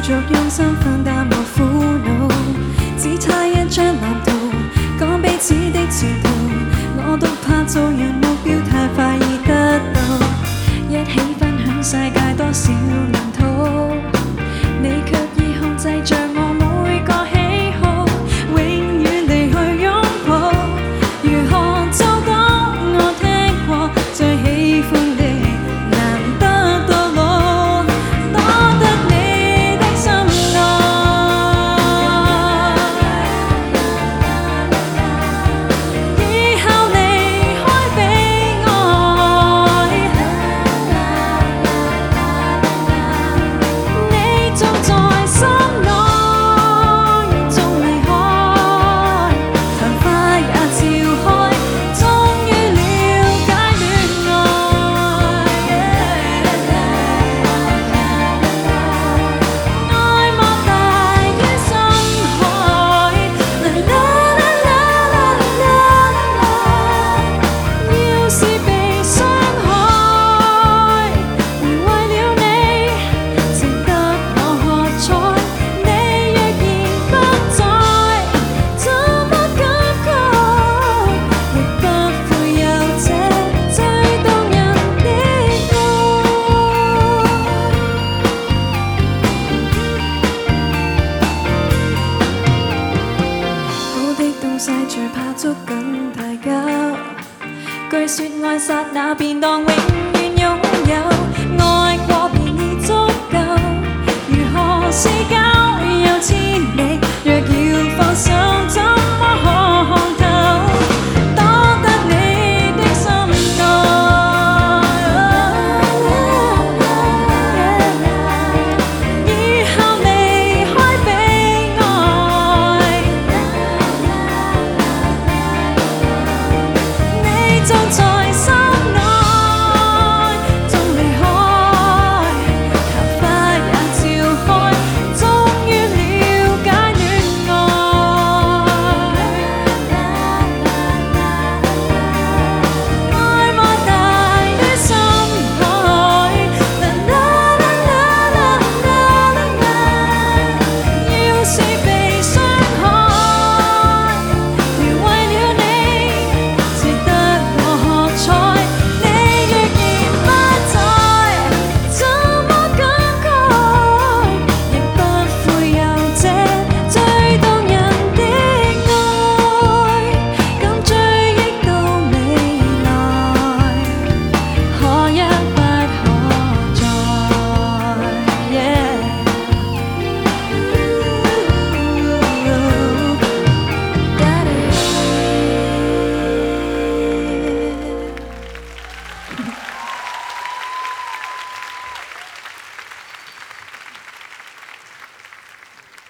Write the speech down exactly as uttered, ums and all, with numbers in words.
續用心分擔我苦惱，只差一張藍圖，講彼此的前途。我獨怕做人目標太快已得到，一起分享世界多少領土，你卻已控制着我每個喜好，永遠離去擁抱。如何做到我聽過最喜歡的難得到老，多得你的心愛。以後離開悲哀，你仲在心內，仲離開，談話也照開，終於了解戀愛。愛莫大於深海，啦啦啦啦啦啦，要是被傷害，為了你值得我喝彩。你若然不在，怎麼感覺亦不會有這最動人的愛。好的東西最怕捉緊太久，據說愛剎那便當永遠擁有，愛過便已足夠，如何是假？